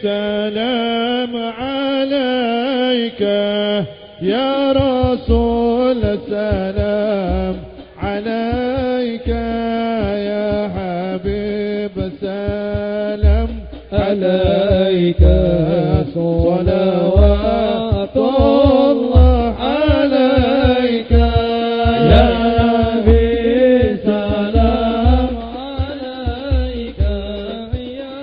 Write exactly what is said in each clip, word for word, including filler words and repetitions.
سلام عليك يا رسول سلام عليك يا حبيب سلام عليك صلوات الله عليك يا نبي سلام عليك يا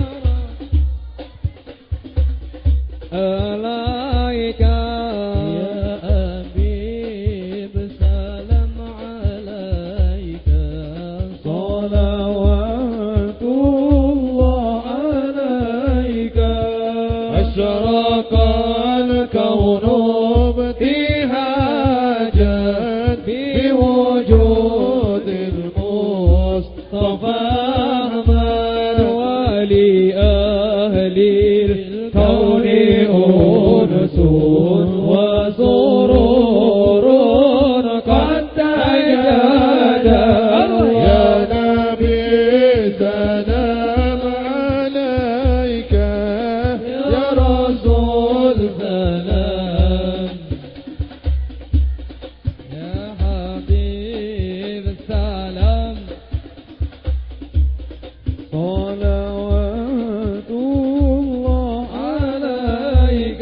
عليك يا حبيب سلام عليك صلوات الله عليك أشرق الكون ابتهاجا بوجود المصطفى أحمد ولأهل الكون أنس وسرور قد تجدد يا نبي سلام عليك يا رسول سلام يا حبيب سلام صلوات الله عليك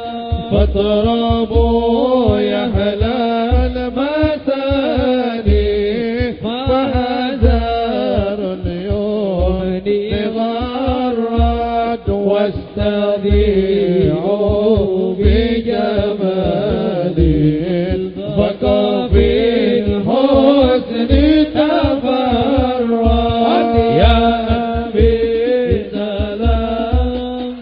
فاطربوا يا هلال مساني فحذر اليوم غرد واستذيعوا بجمال البقى في الحسن تفرد يا نبي سلام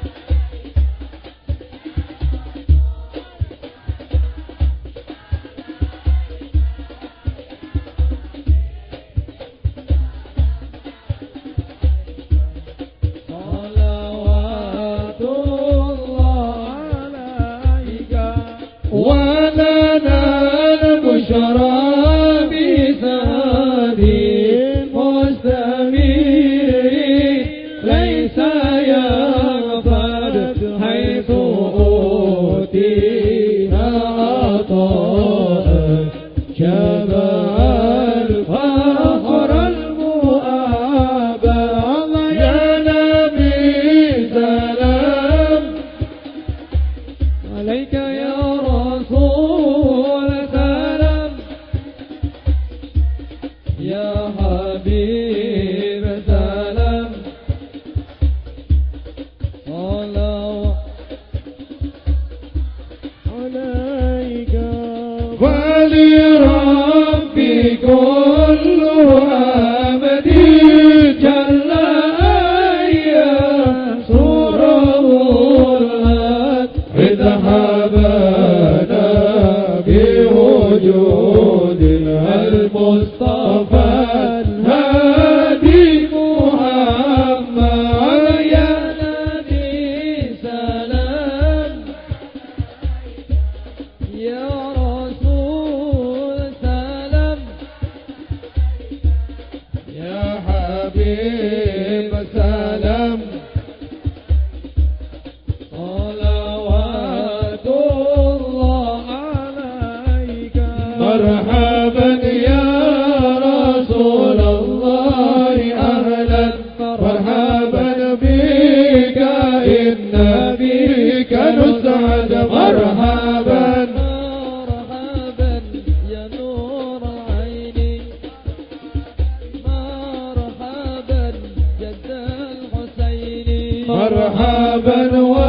صلوات الله عليك ولنا البشرى بسهادي مستمير ليس يغفل حيث أوتينا عطاء شبع الفخر المؤابى يا نبي سلام عليك يا رسول سلام يا حبيب سلام صلوات عليك ولربي كل أمد جل أيام سره الهد اذهبنا بوجود المصطفى الهادي محمد يا نبي سلام يا رسول سلام يا حبيب سلام صلوات الله عليك مرحبا يا رسول الله أهلا مرحبا بك إن بك نسعد مرحبا مرحبا يا نور العين مرحبا جد الحسين مرحبا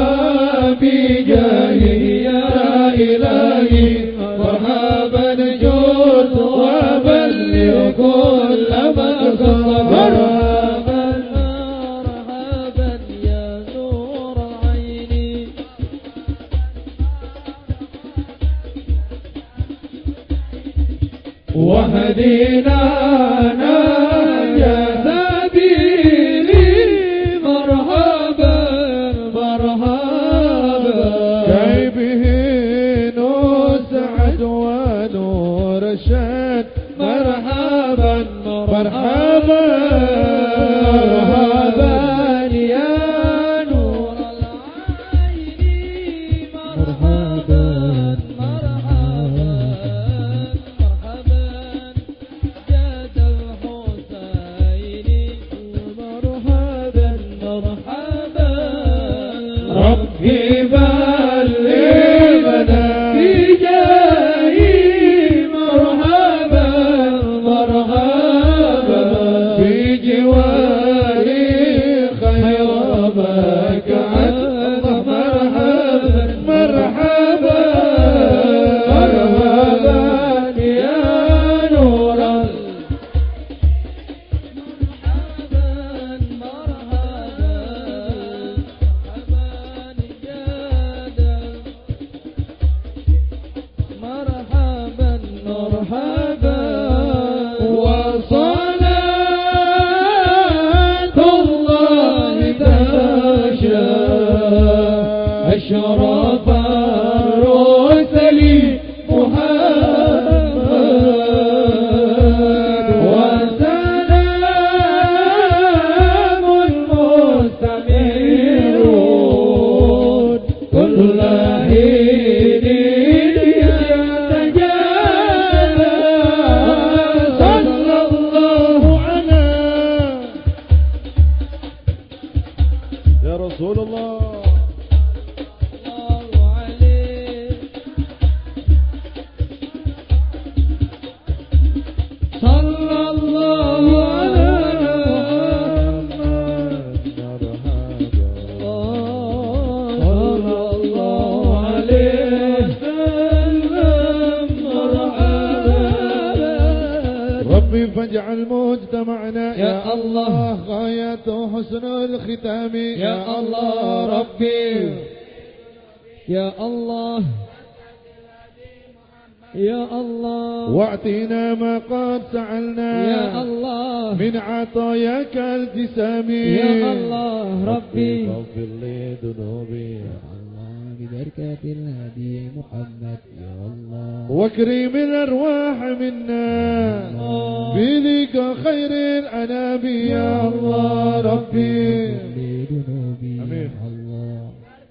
وبجاهه يا إلهي مرحبا جود وبلغ كل من مرحبا مرحبا يا نور العين وهدينا يا سبيلي مرحبا مرحبا كي به نسعد ونور الشد مرحبا مرحبا مرحبا يا نور أشرف الرسل محمد وسلام المستمرون كل حين يتجلى صلى الله على يا رسول الله صلى الله على محمد مرحبا صلى الله عليه وسلم مرحبا ربي فاجعل مجتمعنا يا يا الله الله غايته حسن الختام يا الله ربي يا الله يا الله واعطينا ما قد سألنا يا الله من عطاياك الجسامي يا الله ربي اغفر لي ذنوبي يا الله ببركة الهدي محمد يا الله واكرم الأرواح منا بذيك خير الأنام يا الله ربي ذنوبي آمين. يا الله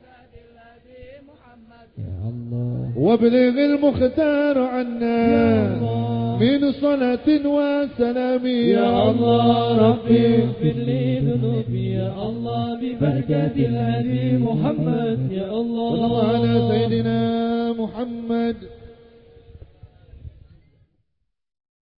يا الله وابلغ المختار عنا يا الله. من صلاة وسلام يا الله ربي اغفر لي ذنوبي يا الله ببركة الهدي محمد يا الله صلى الله على سيدنا محمد